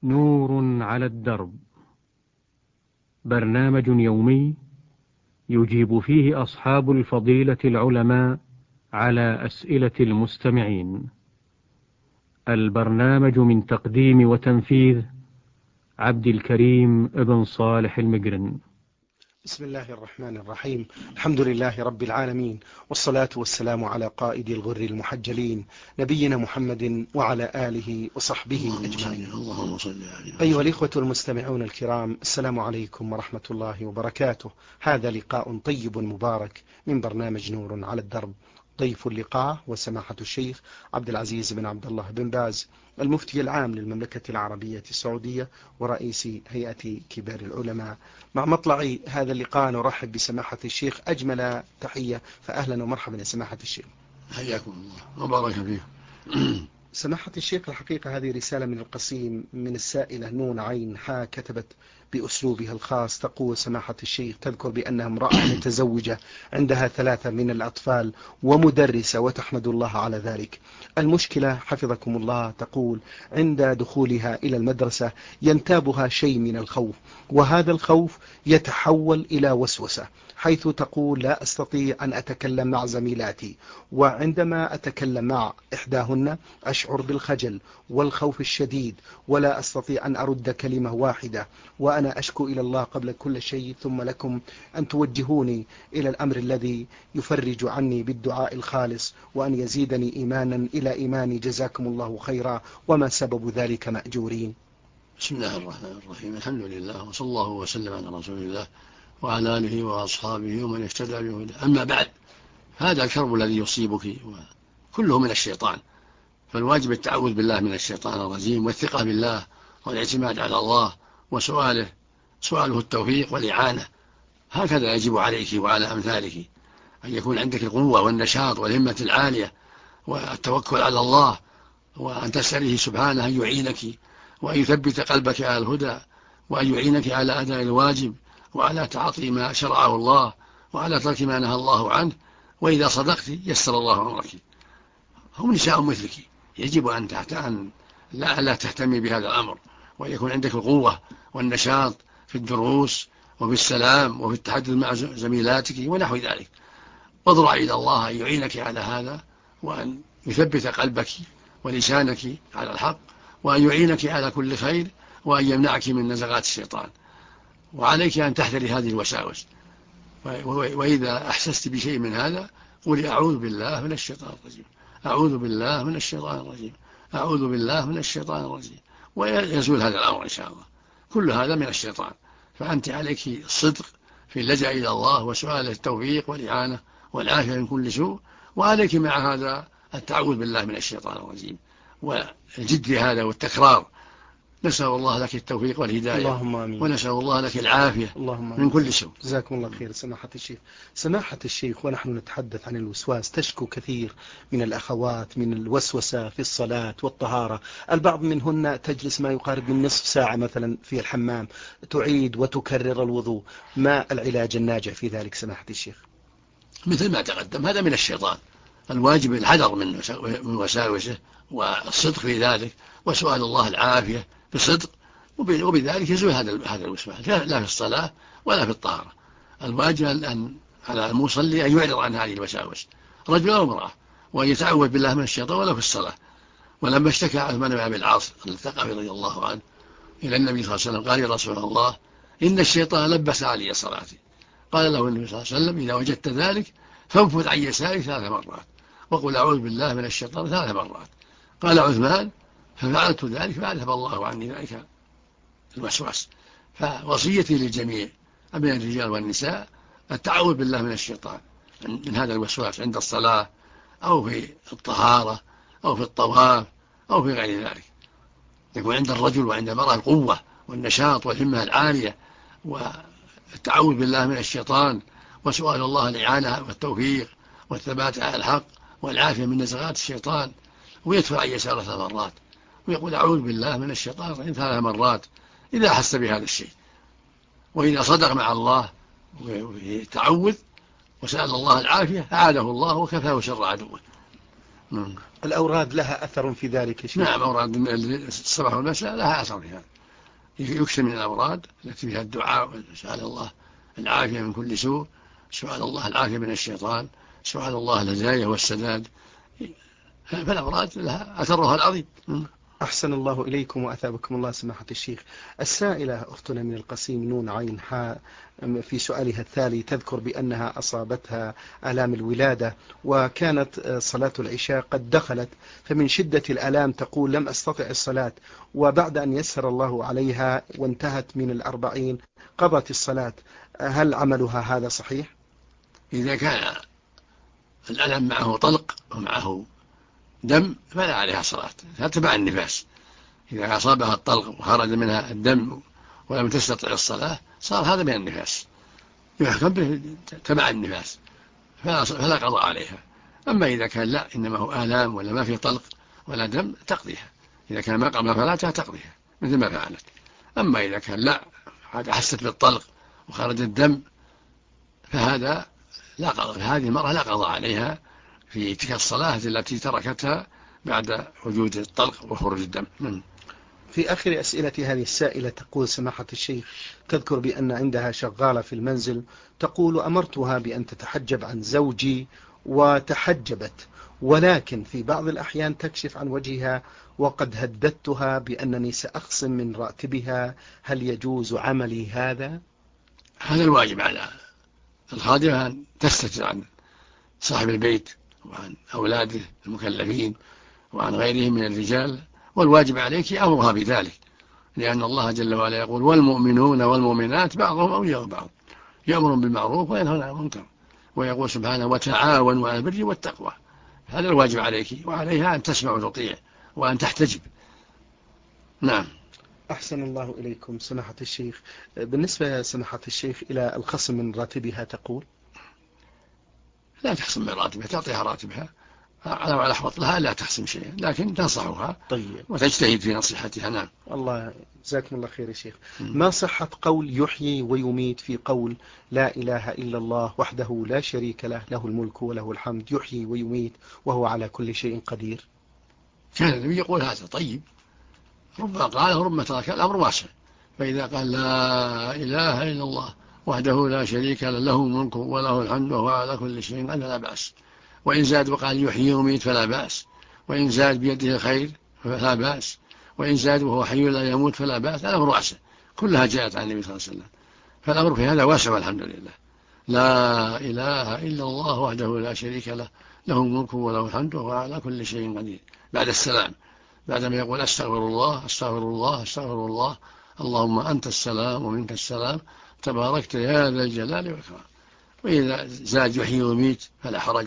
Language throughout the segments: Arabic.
نور على الدرب، برنامج يومي يجيب فيه أصحاب الفضيلة العلماء على أسئلة المستمعين. البرنامج من تقديم وتنفيذ عبد الكريم ابن صالح المقرن. بسم الله الرحمن الرحيم. الحمد لله رب العالمين، والصلاة والسلام على قائد الغر المحجلين نبينا محمد وعلى آله وصحبه أجمعين. اللهم صل عليه. أيها الإخوة المستمعون الكرام، السلام عليكم ورحمة الله وبركاته. هذا لقاء طيب مبارك من برنامج نور على الدرب. ضيف اللقاء وسماحة الشيخ عبد العزيز بن عبد الله بن باز، المفتي العام للمملكة العربية السعودية ورئيس هيئة كبار العلماء. مع مطلع هذا اللقاء نرحب بسماحة الشيخ أجمل تحية، فأهلا ومرحبا يا سماحة الشيخ. حياكم الله وبارك فيه. سماحة الشيخ، الحقيقة هذه رسالة من القصيم من السائلة نون عين حا، كتبت بأسلوبها الخاص. تقول سماحة الشيخ، تذكر بأنها امرأة متزوجة عندها 3 من الأطفال ومدرسة وتحمد الله على ذلك. المشكلة حفظكم الله، تقول عند دخولها إلى المدرسة ينتابها شيء من الخوف، وهذا الخوف يتحول إلى وسوسة، حيث تقول لا أستطيع أن أتكلم مع زميلاتي، وعندما أتكلم مع إحداهن أشعر بالخجل والخوف الشديد، ولا أستطيع أن أرد كلمة واحدة، وأنا أشكو إلى الله قبل كل شيء، ثم لكم أن توجهوني إلى الأمر الذي يفرج عني بالدعاء الخالص، وأن يزيدني إيمانا إلى إيماني، جزاكم الله خيرا، وما سبب ذلك مأجورين. بسم الله الرحمن الرحيم. الحمد لله، وصلى الله وسلم على رسول الله وعلى آله وأصحابه ومن اهتدى بهداه. أما بعد، هذا الكرب الذي يصيبك كله من الشيطان، فالواجب التعوذ بالله من الشيطان الرجيم، والثقة بالله، والاعتماد على الله، سؤاله التوفيق والإعانة. هكذا يجب عليك وعلى أمثالك، أن يكون عندك القوة والنشاط والهمة العالية والتوكل على الله، وأن تسأله سبحانه أن يعينك وأن يثبت قلبك على الهدى، وأن يعينك على أداء الواجب، وعلى تعاطي ما شرعه الله، وعلى ترك ما نهى الله عنه. وإذا صدقت يسر الله أمرك. هم نساء مثلك، يجب أن لا تهتمي بهذا الأمر، ويكون عندك القوة والنشاط في الدروس وفي السلام وفي التحدث مع زميلاتك ونحو ذلك. واضرع إلى الله أن يعينك على هذا، وأن يثبت قلبك ولسانك على الحق، وأن يعينك على كل خير، وأن يمنعك من نزغات الشيطان. وعليك أن تحذري هذه الوساوس، وإذا أحسست بشيء من هذا قولي أعوذ بالله من الشيطان الرجيم، أعوذ بالله من الشيطان الرجيم، أعوذ بالله من الشيطان الرجيم، ويزول هذا الأمر إن شاء الله. كل هذا من الشيطان، فأنت عليك الصدق في اللجأ إلى الله وسؤال التوفيق والإعانة والعافية من كل سوء، وعليك مع هذا التعوذ بالله من الشيطان الرجيم والجد هذا والتكرار. نسأل الله لك التوفيق والهداية، اللهم آمين. ونسأل الله لك العافية اللهم من كل سوء. جزاكم الله خير سماحة الشيخ. سماحة الشيخ، ونحن نتحدث عن الوسواس، تشكو كثير من الأخوات من الوسوسة في الصلاة والطهارة. البعض منهن تجلس ما يقارب من نصف ساعة مثلا في الحمام، تعيد وتكرر الوضوء. ما العلاج الناجع في ذلك سماحة الشيخ؟ مثل ما تقدم، هذا من الشيطان. الواجب الحذر من وساوسه، والصدق في ذلك، وسؤال الله العافية بصدق، وبذلك يزول هذا الوسواس، لا في الصلاة ولا في الطهارة. الواجب أن على المصلي أن يعرض عن هذه الوساوس، رجل أو امرأة، وأن يتعوذ بالله من الشيطان ولو في الصلاة. ولما اشتكى عثمان بن أبي العاص الثقفي رضي الله عنه إلى النبي صلى الله عليه وسلم قال: يا رسول الله، إن الشيطان لبس علي صلاتي. قال له النبي صلى الله عليه وسلم: إذا وجدت ذلك فانفذ عن يسارك 3 مرات، وقل أعوذ بالله من الشيطان 3 مرات. قال عثمان: ففعلت ذلك فأذهب الله عني ذلك الوسواس. فوصيتي للجميع من الرجال والنساء التعوذ بالله من الشيطان، من هذا الوسواس عند الصلاة أو في الطهارة أو في الطواف أو في غير ذلك. يكون عند الرجل وعند المرأة القوة والنشاط والهمة العالية، والتعوذ بالله من الشيطان، وسؤال الله الإعانة والتوفيق والثبات على الحق والعافية من نزغات الشيطان. ويدفع عن يساره 3 مرات، ويقول أعوذ بالله من الشيطان 3 مرات إذا أحس بهذا الشيء. وإذا صدق مع الله وتعوذ وسأل الله العافية أعاده الله وكفاه شر عدوه. الأوراد لها أثر في ذلك شيء؟ نعم، أوراد الصباح والمساء لها أثر في هذا. يكثر من الأوراد التي فيها الدعاء، سؤال الله العافية من كل سوء، سؤال الله العافية من الشيطان، سؤال الله الهداية والسداد، فالأوراد لها أثرها العظيم. أحسن الله إليكم وأثابكم الله سماحة الشيخ. السائلة أختنا من القصيم نون عين حاء في سؤالها التالي تذكر بأنها أصابتها آلام الولادة، وكانت صلاة العشاء قد دخلت، فمن شدة الآلام تقول لم أستطع الصلاة، وبعد أن يسر الله عليها وانتهت من 40 قضت الصلاة. هل عملها هذا صحيح؟ إذا كان الألم معه طلق ومعه دم فلا عليها صلاة، تبع النفاس. إذا أصابها الطلق وخرج منها الدم ولم تستطع الصلاة صار هذا من النفاس، يحكم به تبع النفاس، فلا قضاء عليها. أما إذا كان لا، إنما هو آلام ولا ما في طلق ولا دم تقضيها. إذا كان ما قبل فلاتها تقضيها مثل ما فعلت. أما إذا كان لا، حست بالطلق وخرج الدم فهذا لا قضاء، هذه المرأة لا قضاء عليها في تلك الصلاة التي تركتها بعد وجود الطلق وخروج الدم. في آخر أسئلة هذه السائلة تقول سماحة الشيخ تذكر بأن عندها شغالة في المنزل، تقول أمرتها بأن تتحجب عن زوجي وتحجبت، ولكن في بعض الأحيان تكشف عن وجهها، وقد هددتها بأنني سأخصم من راتبها، هل يجوز عملي هذا؟ هذا الواجب على الخادمة أن تستتر عن صاحب البيت وعن أولاده المكلفين وعن غيرهم من الرجال، والواجب عليك أمرها بذلك، لأن الله جل وعلا يقول والمؤمنون والمؤمنات بعضهم أولياء بعض، يأمر بالمعروف وينهون عن المنكر، ويقول سبحانه وتعاونوا على البر والتقوى. هذا الواجب عليك، وعليها أن تسمع وتطيع وأن تحتجب. نعم. أحسن الله إليكم سماحة الشيخ. بالنسبة سماحة الشيخ إلى الخصم من راتبها تقول لا تخصم من راتبها، تعطيها راتبها على أحوط لها، لا تخصم شيئا، لكن تنصحها طيب وتجتهد في نصيحتها. نعم. الله جزاكم الله خير يا شيخ. ما صحة قول يحيي ويميت في قول لا إله إلا الله وحده لا شريك له، له الملك وله الحمد يحيي ويميت وهو على كل شيء قدير؟ كان النبي يقول هذا طيب، ربما قاله وربما ترك، الأمر واسع. فإذا قال لا إله إلا الله وحده لا شريك له، له الملك وله الحمد وهو على كل شيء قدير لا بأس. وإن زاد وقال يحيي ويميت فلا بأس، وإن زاد بيده الخير فلا بأس، وإن زاد وهو حي لا يموت فلا بأس. الأمر واسع، كلها جاءت عن النبي صلى الله عليه وسلم، فالأمر في هذا واسع والحمد لله. لا إله إلا الله وحده لا شريك له، له الملك وله الحمد وهو على كل شيء قدير، بعد السلام، بعدما يقول أستغفر الله أستغفر الله أستغفر الله، اللهم أنت السلام ومنك السلام تباركت يا ذا الجلال والإكرام. وإذا زاد يحيي ويميت فلا حرج،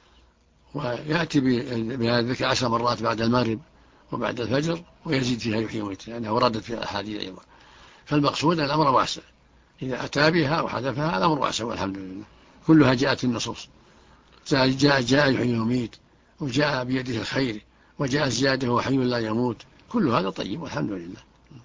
ويأتي بهذا الذكر 10 مرات بعد المغرب وبعد الفجر، ويزيد فيها يحيي ويميت لأنها وردت في الأحاديث أيضا. فالمقصود الأمر واسع، إذا أتى بها وحذفها الأمر واسع والحمد لله، كلها جاءت النصوص، جاء يحيي ويميت، وجاء بيده الخير، وجاء زياده وحي لا يموت، كل هذا طيب والحمد لله.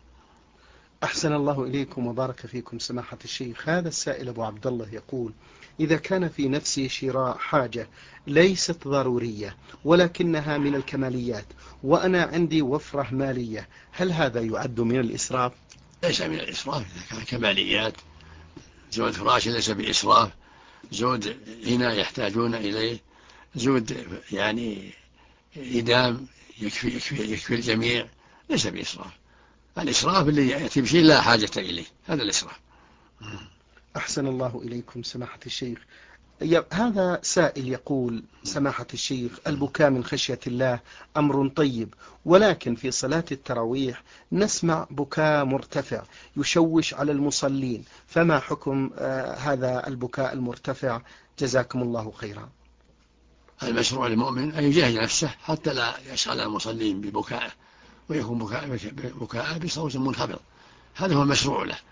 أحسن الله إليكم وبارك فيكم سماحة الشيخ. هذا السائل أبو عبد الله يقول إذا كان في نفسي شراء حاجة ليست ضرورية ولكنها من الكماليات، وأنا عندي وفرة مالية، هل هذا يعد من الإسراف؟ ليس من الإسراف إذا كان كماليات. زود فراش ليس بإسراف، زود هنا يحتاجون إليه، زود يعني إدام يكفي الجميع، ليس بإسراف. الإسراف اللي يأتي بشيء لا حاجة إليه، هذا الإسراف. أحسن الله إليكم سماحة الشيخ. هذا سائل يقول سماحة الشيخ البكاء من خشية الله أمر طيب، ولكن في صلاة التراويح نسمع بكاء مرتفع يشوش على المصلين، فما حكم هذا البكاء المرتفع؟ جزاكم الله خيرا. المشروع للمؤمن أن يجاهد نفسه حتى لا يشغل المصلين ببكائه، ويكون بكاء بصوت منخفض، هذا هو المشروع له.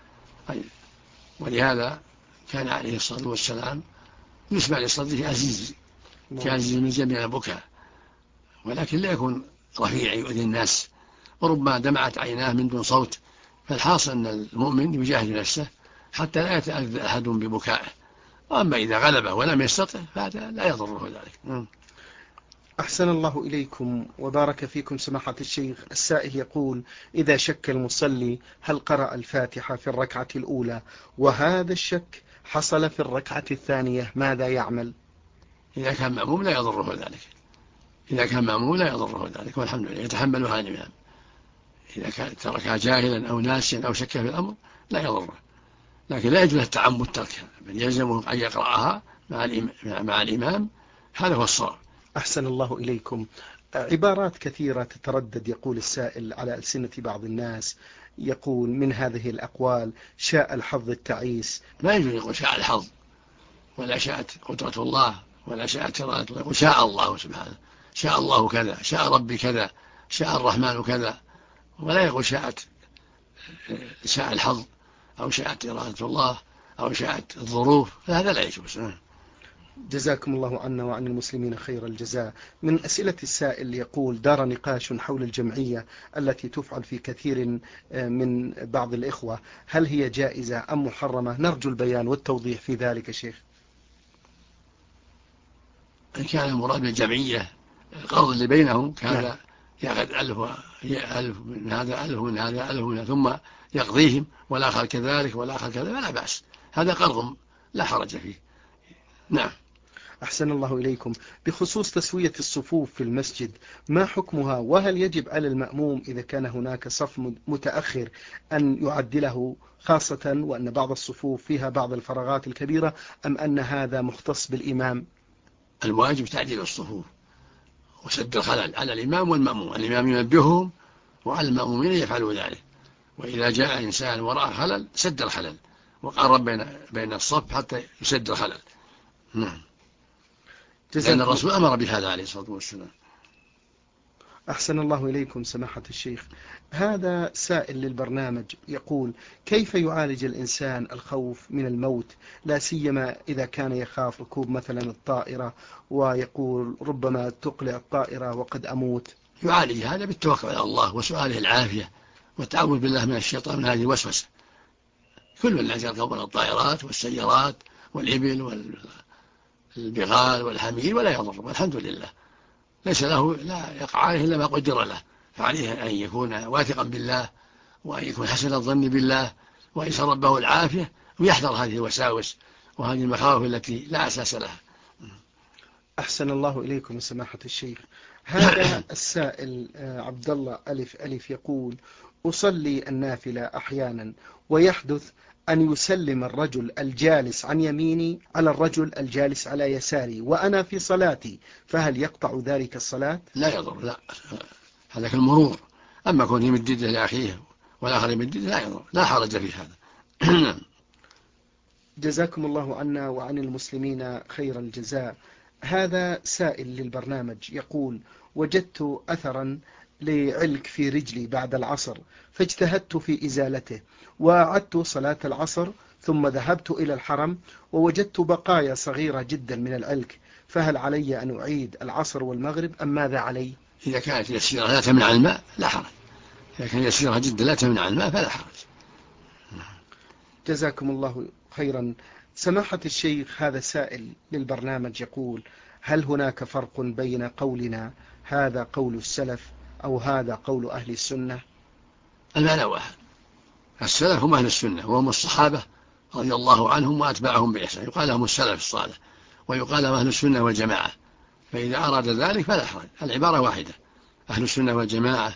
ولهذا كان عليه الصلاة والسلام يسمع لصدره عزيز كعزيز من جميع البكاء، ولكن لا يكون رفيع يؤذي الناس، وربما دمعت عيناه من دون صوت. فالحاصل أن المؤمن يجاهد نفسه حتى لا يتأذى أحد ببكائه، وأما إذا غلبه ولم يستطع فهذا لا يضره ذلك. أحسن الله إليكم وبارك فيكم سماحة الشيخ. السائل يقول: إذا شك المصلي هل قرأ الفاتحة في الركعة الأولى وهذا الشك حصل في الركعة الثانية ماذا يعمل؟ إذا كان مأموم لا يضره ذلك، إذا كان مأموم لا يضره ذلك والحمد لله، يتحملها الإمام. إذا كان تركها جاهلا أو ناسيا أو شك في الأمر لا يضره، لكن لا يجوز التعمد تركها، بل يلزمه أن يقرأها مع الإمام، هذا هو الصواب. أحسن الله إليكم. عبارات كثيرة تتردد يقول السائل على ألسنة بعض الناس، يقول من هذه الأقوال: شاء الحظ التعيس. ما يجوز يقول شاء الحظ، ولا شاءت قدرة الله، ولا شاءت إرادة الله، يقول شاء الله سبحانه، شاء الله كذا، شاء ربي كذا، شاء الرحمن كذا، ولا يقول شاء الحظ أو شاءت إرادة الله أو شاءت الظروف، هذا لا يجوز. جزاكم الله عنا وعن المسلمين خير الجزاء. من أسئلة السائل يقول: دار نقاش حول الجمعية التي تفعل في كثير من بعض الإخوة، هل هي جائزة أم محرمة؟ نرجو البيان والتوضيح في ذلك شيخ. إن كان المراد بالجمعية القرض اللي بينهم كان يأخذ ألف من هذا، ألف من هذا، ألف من هذا، ثم يقضيهم، والآخر كذلك والآخر كذا، فلا بأس، هذا قرض لا حرج فيه. نعم. أحسن الله إليكم. بخصوص تسوية الصفوف في المسجد ما حكمها؟ وهل يجب على المأموم إذا كان هناك صف متأخر أن يعدله، خاصة وأن بعض الصفوف فيها بعض الفراغات الكبيرة، أم أن هذا مختص بالإمام؟ الواجب تعديل الصفوف وسد الخلل على الإمام والمأموم، الإمام ينبههم وعلى المأمومين يفعلوا ذلك، وإذا جاء إنسان وراء خلل سد الخلل وقرب بين الصف حتى يسد الخلل. نعم، لأن الرسول أمر بهذا عليه الصلاة والسلام. أحسن الله إليكم سماحة الشيخ. هذا سائل للبرنامج يقول: كيف يعالج الإنسان الخوف من الموت، لا سيما إذا كان يخاف ركوب مثلا الطائرة، ويقول ربما تقلع الطائرة وقد أموت؟ يعالج هذا بالتوكل على الله وسؤاله العافية والتعوذ بالله من الشيطان من هذه الوسوسة. كل الناس يركبون الطائرات والسيارات والإبل والبغال والحمير ولا يضر، والحمد لله ليس له، لا يقع عليه إلا ما قدر له، فعليه أن يكون واثقا بالله، وأن يكون حسن الظن بالله، وأن يسأل ربه العافية، ويحذر هذه الوساوس وهذه المخاوف التي لا أساس لها. أحسن الله إليكم سماحة الشيخ. هذا السائل عبد الله ألف ألف يقول: أصلي النافلة أحيانا ويحدث أن يسلم الرجل الجالس عن يميني على الرجل الجالس على يساري وأنا في صلاتي، فهل يقطع ذلك الصلاة؟ لا يضر، لا، هذا كالمرور. أما كون يمد يده لأخيه والآخر يمد يده لا يضر، لا حرج في هذا. جزاكم الله عنا وعن المسلمين خير الجزاء. هذا سائل للبرنامج يقول: وجدت أثرا لعلك في رجلي بعد العصر، فاجتهدت في إزالته، وأعدت صلاة العصر، ثم ذهبت إلى الحرم ووجدت بقايا صغيرة جدا من العلك، فهل علي أن أعيد العصر والمغرب أم ماذا علي؟ إذا كانت يسيرة لا تمنع الماء لا حرج، إذا كانت يسيرة جدا لا تمنع الماء فلا حرج. جزاكم الله خيرا. سماحة الشيخ، هذا سائل للبرنامج يقول: هل هناك فرق بين قولنا هذا قول السلف أو هذا قول أهل السنة؟ المعنى واحد، السلف هم أهل السنة وهم الصحابة رضي الله عنهم وأتباعهم بإحسان، يقال لهم السلف الصالح ويقال لهم أهل السنة والجماعة، فإذا أراد ذلك فلا حرج، العبارة واحدة، أهل السنة والجماعة،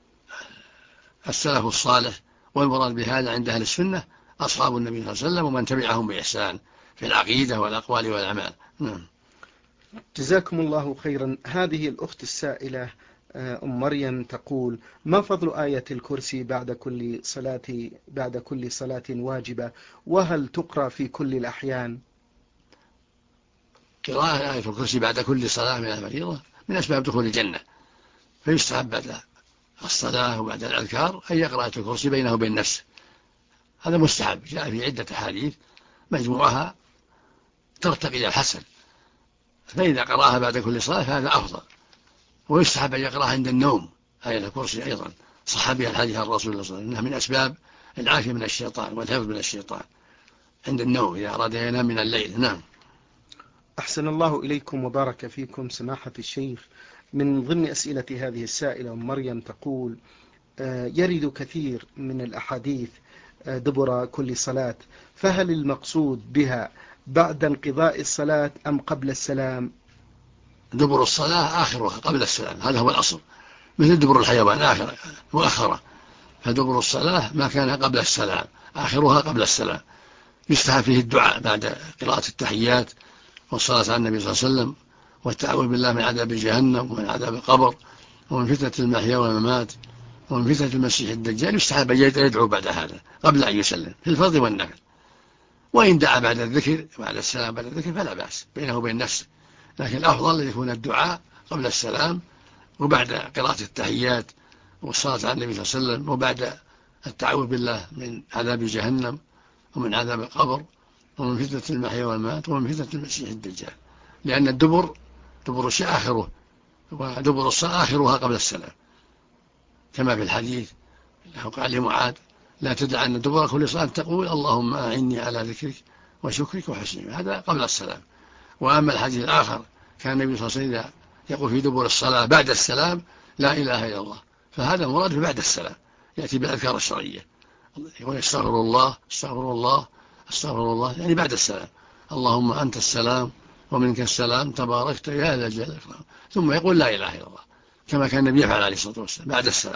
السلف الصالح، والمراد بهذا عند أهل السنة أصحاب النبي صلى الله عليه وسلم ومن تبعهم بإحسان في العقيدة والأقوال والأعمال. جزاكم الله خيرا. هذه الأخت السائلة أم مريم تقول: ما فضل آية الكرسي بعد كل صلاة واجبة، وهل تقرأ في كل الأحيان؟ قراءة آية الكرسي بعد كل صلاة من الفريضة من أسباب دخول الجنة، فيستحب بعد الصلاة وبعد الأذكار أن يقرأ آية الكرسي بينه وبين نفسه، هذا مستحب، جاء في عدة أحاديث مجموعها ترتقي إلى الحسن، فإذا قرأها بعد كل صلاة فهذا أفضل. ويستحب أن يقرأها عند النوم آية الكرسي أيضا، صح بها الحديث عن رسول الله صلى الله عليه وسلم أنها من أسباب العافية من الشيطان والحفظ من الشيطان عند النوم إذا أراد أن ينام من الليل. نعم. أحسن الله إليكم وبارك فيكم سماحة الشيخ. من ضمن أسئلة هذه السائلة مريم تقول: يرد كثير من الأحاديث دبر كل صلاة، فهل المقصود بها بعد انقضاء الصلاة أم قبل السلام؟ دبر الصلاة آخرها قبل السلام، هذا هو الأصل، مثل دبر الحيوان آخر مؤخرة. فدبر الصلاة ما كان قبل السلام، آخرها قبل السلام. يستحب فيه الدعاء بعد قراءة التحيات والصلاة على النبي صلى الله عليه وسلم، والتعوذ بالله من عذاب جهنم ومن عذاب القبر ومن فتنة المحيا والممات ومن فتنة المسيح الدجال. يستحب أن يدعو بعد هذا قبل أن يسلم في الفرض والنفل. وإن دعا بعد الذكر بعد السلام بعد الذكر فلا بأس بينه وبين نفسه، لكن الأفضل أن يكون الدعاء قبل السلام وبعد قراءة التحيات والصلاة على النبي صلى الله عليه وسلم، وبعد التعوذ بالله من عذاب جهنم ومن عذاب القبر ومن فتنة المحيا والممات ومن فتنة المسيح الدجال. لأن دبر الشيء آخره، ودبر الصلاة آخرها قبل السلام، كما في الحديث قال لمعاذ: لا تدع أن دبر كل صلاة تقول اللهم أعني على ذكرك وشكرك وحسن، هذا قبل السلام. وأما الحديث الآخر كان النبي صلى الله عليه وسلم يقول في دبر الصلاة بعد السلام: لا إله إلا الله، فهذا مراد بعد السلام، يأتي بالأذكار الشرعية، يقول استغفر الله استغفر الله استغفر الله، يعني بعد السلام: اللهم أنت السلام ومنك السلام تباركت يا ذا الجلال والإكرام، ثم يقول لا إله إلا الله، كما كان النبي يفعل عليه الصلاة والسلام بعد السلام.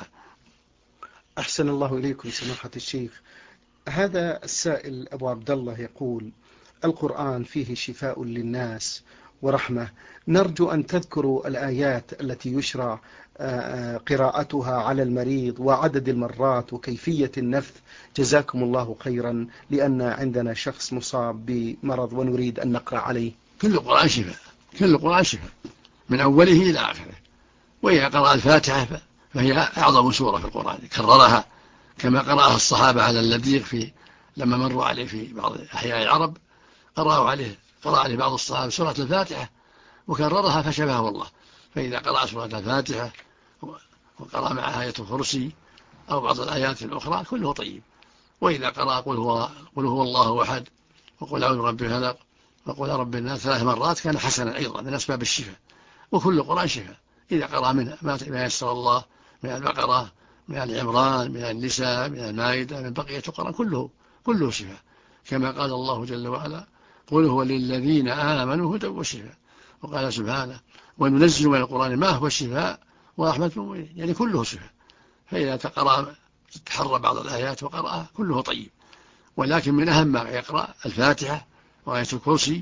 أحسن الله إليكم سماحة الشيخ. هذا السائل أبو عبد الله يقول: القرآن فيه شفاء للناس ورحمة، نرجو أن تذكروا الآيات التي يشرع قراءتها على المريض وعدد المرات وكيفية النفث، جزاكم الله خيرا، لأن عندنا شخص مصاب بمرض ونريد أن نقرأ عليه. كل القرآن شفاء، كل القرآن شفاء من أوله إلى آخره. وإذا قرأ الفاتحة فهي أعظم سورة في القرآن، كررها كما قرأها الصحابة على اللذيق لما مروا عليه في بعض أحياء العرب، قرأ عليه بعض الصحابة سورة الفاتحة وكررها فشفاه الله. فإذا قرأ سورة الفاتحة وقرأ معها آية الكرسي أو بعض الآيات الأخرى كله طيب. وإذا قرأ قل هو الله أحد وقل أعوذ برب الفلق وقل رب الناس 3 مرات كان حسنا أيضا من أسباب الشفاء. وكل القرآن شفاء إذا قرأ منه ما يسر الله من البقرة من العمران من النساء من المائدة من بقية القرآن كله شفاء، كما قال الله جل وعلا: قل هو للذين آمنوا هدى وشفاء. وقال سبحانه: وننزل من القرآن ما هو شفاء ورحمة للمؤمنين، يعني كله شفاء. فإذا تحرى بعض الآيات وقرأها كله طيب، ولكن من أهم ما يقرأ الفاتحة وآية الكرسي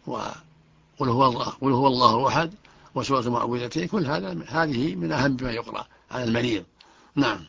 وقل هو الله أحد وسورة المعوذتين، كل هذه من أهم ما يقرأ على المريض. نعم.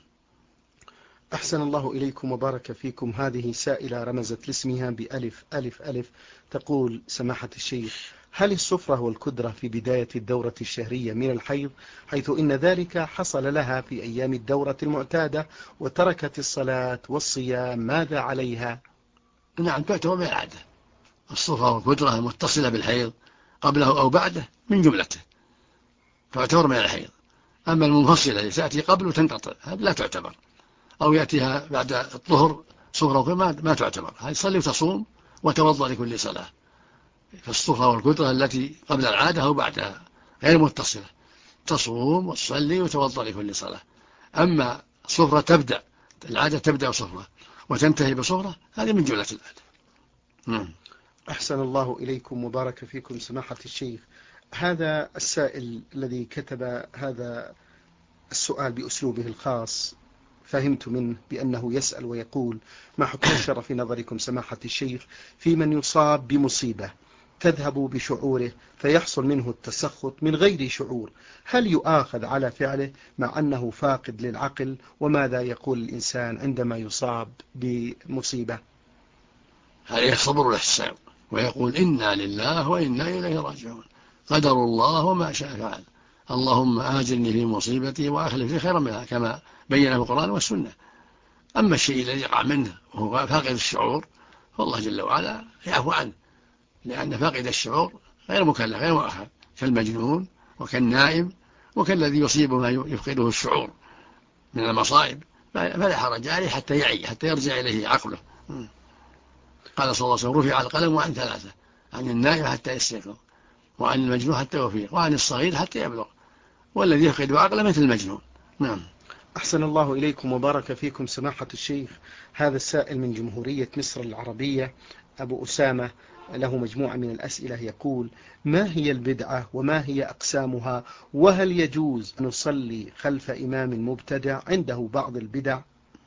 أحسن الله إليكم وبارك فيكم. هذه سائلة رمزت لاسمها بألف ألف ألف، تقول: سماحة الشيخ، هل السفرة والكدرة في بداية الدورة الشهرية من الحيض، حيث إن ذلك حصل لها في أيام الدورة المعتادة وتركت الصلاة والصيام، ماذا عليها؟ نعم، تعتبر من العادة. السفرة والكدرة المتصلة بالحيض قبله أو بعده من جملته، تعتبر من الحيض. أما المنفصلة التي تأتي قبل وتنقطع هذه لا تعتبر، أو يأتيها بعد الظهر صفرة ما تعتبر، هذه تصلي وتصوم وتوضأ لكل صلاة. فالصفرة والكدرة التي قبل العادة أو بعدها غير متصلة، تصوم وتصلي وتوضأ لكل صلاة. أما صفرة العادة تبدأ صفرة وتنتهي بصفرة، هذه من جملة العادة. أحسن الله إليكم وبارك فيكم سماحة الشيخ. هذا السائل الذي كتب هذا السؤال بأسلوبه الخاص فهمت منه بأنه يسأل ويقول: ما حكم الشرع في نظركم سماحة الشيخ في من يصاب بمصيبة تذهب بشعوره فيحصل منه التسخط من غير شعور، هل يؤاخذ على فعله مع أنه فاقد للعقل؟ وماذا يقول الإنسان عندما يصاب بمصيبة؟ عليه الصبر والإحسان ويقول: إنا لله وإنا إليه راجعون، قدر الله وما شاء فعل، اللهم آجرني في مصيبتي وأخلف لي خيرا منها، كما بينه القرآن والسنة. أما الشيء الذي يقع منه وهو فاقد الشعور فالله جل وعلا يعفو عنه، لأن فاقد الشعور غير مكلف غير مؤاخذ، كالمجنون وكالنائم وكالذي يصيبه ما يفقده الشعور من المصائب، فلا حرج عليه حتى يعي، حتى يرجع إليه عقله. قال صلى الله عليه وسلم: رفع القلم عن 3، عن النائم حتى يستيقظ، وعن المجنون حتى يفيق، وعن الصغير حتى يبلغ. والذي يفقد عقله مثل المجنون. نعم. أحسن الله إليكم وبارك فيكم سماحة الشيخ. هذا السائل من جمهورية مصر العربية أبو أسامة له مجموعة من الأسئلة، يقول: ما هي البدعة وما هي أقسامها، وهل يجوز أن نصلي خلف إمام مبتدع عنده بعض البدع؟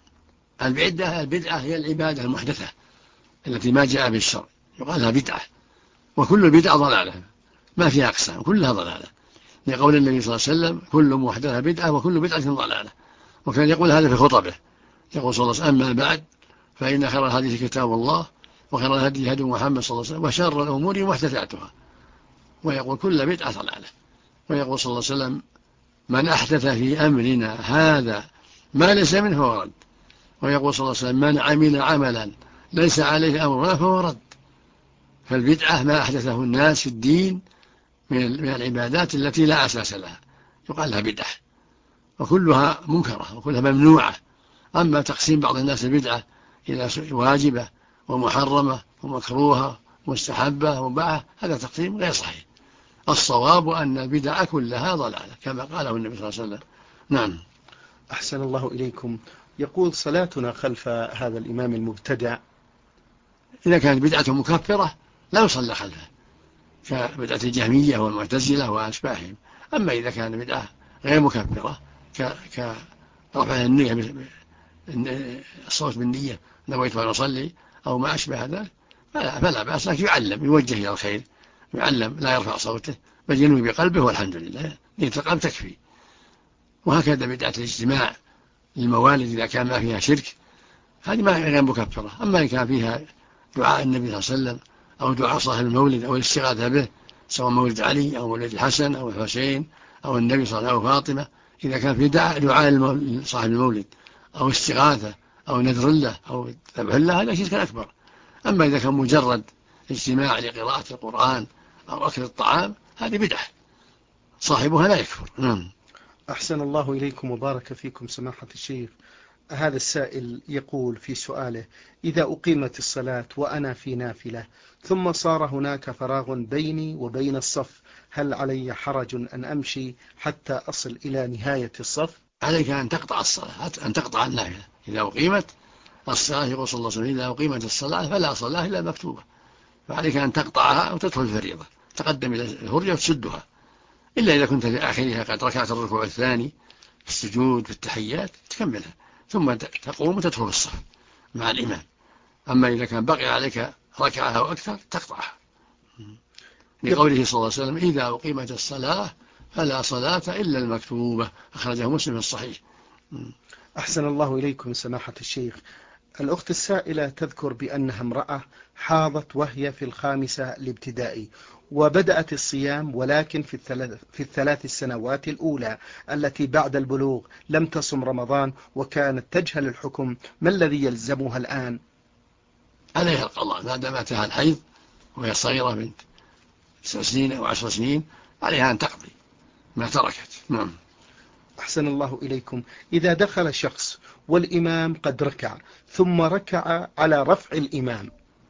البدعة هي العبادة المحدثة التي ما جاء بالشرع، يقال لها بدعة، وكل البدع ضلالة، ما فيها أقسام، كلها ضلالة، لقول النبي صلى الله عليه وسلم: كل محدثة بدعة وكل بدعة ضلالة. وكان يقول هذا في خطبه، يقول صلى الله عليه وسلم: أما بعد فإن خير الحديث كتاب الله، وخير الهدي هدي محمد صلى الله عليه وسلم، وشر الأمور محدثاتها. ويقول كل بدعة ضلالة. ويقول صلى الله عليه وسلم: من أحدث في أمرنا هذا ما ليس منه فهو رد. ويقول صلى الله عليه وسلم: من عمل عملا ليس عليه أمرنا فهو رد. فالبدعة ما أحدثه الناس في الدين من العبادات التي لا أساس لها، يقال لها بدعة، وكلها منكرة وكلها ممنوعة. أما تقسيم بعض الناس البدعة إلى واجبة ومحرمة ومكروهة ومستحبة ومباحة، هذا تقسيم غير صحيح. الصواب أن البدع كلها ضلالة كما قاله النبي صلى الله عليه وسلم. نعم. أحسن الله إليكم. يقول: صلاتنا خلف هذا الإمام المبتدع، إذا كانت بدعة مكفرة لا يصلى خلفه، كبدعة الجهمية والمعتزلة وأشباههم. أما إذا كان بدعة غير مكفرة كرفع النية، الصوت بالنية نويت وأن أصلي أو ما أشبه ذلك، فلا بأس، لكن يعلم، يوجه إلى الخير، يعلم لا يرفع صوته بل ينوي بقلبه والحمد لله، نية القلب تكفي. وهكذا بدعة الاجتماع للموالد إذا كان ما فيها شرك، هذه ما غير مكفرة. أما إن كان فيها دعاء النبي صلى الله عليه وسلم أو دعاء صاحب المولد أو الاستغاثة به، سواء مولد علي أو مولد الحسن أو الحسين أو النبي صلى الله عليه وسلم أو فاطمة، إذا كان في دعاء صاحب المولد أو استغاثة أو نذر له أو ذبح له، هذا شرك أكبر. أما إذا كان مجرد اجتماع لقراءة القرآن أو أكل الطعام، هذه بدعة صاحبها لا يكفر. أحسن الله إليكم وبارك فيكم سماحة الشيخ. هذا السائل يقول في سؤاله: إذا أقيمت الصلاة وأنا في نافلة ثم صار هناك فراغ بيني وبين الصف، هل علي حرج أن أمشي حتى أصل إلى نهاية الصف؟ عليك أن تقطع الصلاة، أن تقطع النافلة. إذا أقيمت الصلاة، يقول صلى الله عليه وسلم: إذا أقيمت الصلاة فلا صلاة إلا مكتوبة. فعليك أن تقطعها وتدخل الفريضة، تقدم إلى الهرية وتسدها، إلا إذا كنت في آخرها قد ركعت الركوع الثاني في السجود في التحيات تكملها، ثم تقوم وتدخل الصف مع الإمام. أما إذا كان بقي عليك ركعة أو أكثر تقطعها، لقوله صلى الله عليه وسلم: إذا أقيمت الصلاة فلا صلاة إلا المكتوبة، أخرجه مسلم في الصحيح. أحسن الله إليكم سماحة الشيخ. الأخت السائلة تذكر بأنها امرأة حاضت وهي في 5 الابتدائي، وبدأت الصيام، ولكن في ال3 السنوات الأولى التي بعد البلوغ لم تصم رمضان، وكانت تجهل الحكم. ما الذي يلزمها الآن؟ عليها القضاء ما دام أتاها الحيض وهي صغيرة بنت 9 سنين أو 10 سنين، عليها أن تقضي ما تركت. نعم. أحسن الله إليكم. إذا دخل شخص والإمام قد ركع ثم ركع على رفع الإمام،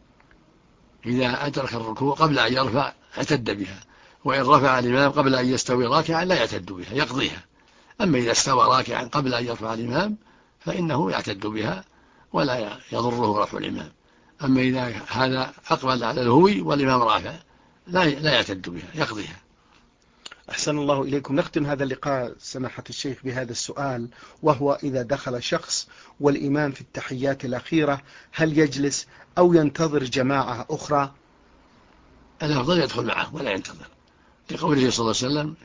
إذا أدرك الركوع قبل أن يرفع اعتد بها، وإن رفع الإمام قبل أن يستوي راكعا لا يعتد بها، يقضيها. أما إذا استوى راكعا قبل أن يرفع الإمام فإنه يعتد بها ولا يضره رفع الإمام. أما إذا هذا أقبل على الهوي والإمام رافع لا يعتد بها، يقضيها. أحسن الله إليكم. نختم هذا اللقاء سماحة الشيخ بهذا السؤال، وهو: إذا دخل شخص والإمام في التحيات الأخيرة، هل يجلس أو ينتظر جماعة أخرى؟ الأفضل يدخل معه ولا ينتظر، لقوله صلى الله عليه وسلم: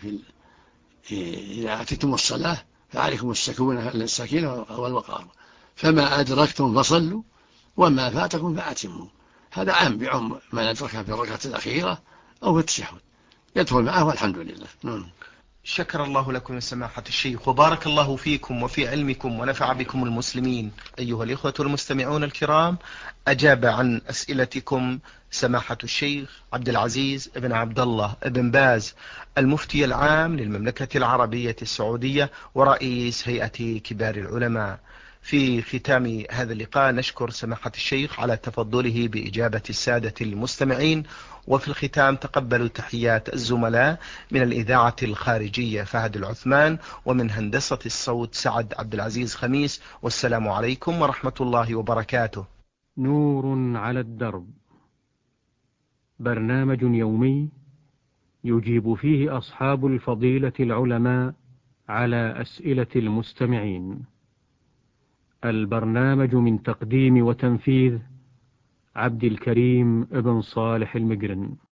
إذا أتيتم الصلاة فعليكم السكينة والوقار، فما أدركتم فصلوا وما فاتكم فأتموا. هذا عام بعم من أدركها في الركعة الأخيرة أو في التشهد، يدخل معه والحمد لله. شكر الله لكم يا سماحة الشيخ، وبارك الله فيكم وفي علمكم ونفع بكم المسلمين. أيها الإخوة المستمعون الكرام، أجاب عن أسئلتكم سماحة الشيخ عبد العزيز بن عبد الله بن باز، المفتي العام للمملكة العربية السعودية ورئيس هيئة كبار العلماء، في ختام هذا اللقاء نشكر سماحة الشيخ على تفضله بإجابة السادة المستمعين، وفي الختام تقبلوا تحيات الزملاء من الإذاعة الخارجية فهد العثمان، ومن هندسة الصوت سعد عبد العزيز خميس، والسلام عليكم ورحمة الله وبركاته. نور على الدرب، برنامج يومي يجيب فيه أصحاب الفضيلة العلماء على أسئلة المستمعين. البرنامج من تقديم وتنفيذ عبد الكريم ابن صالح المقرن.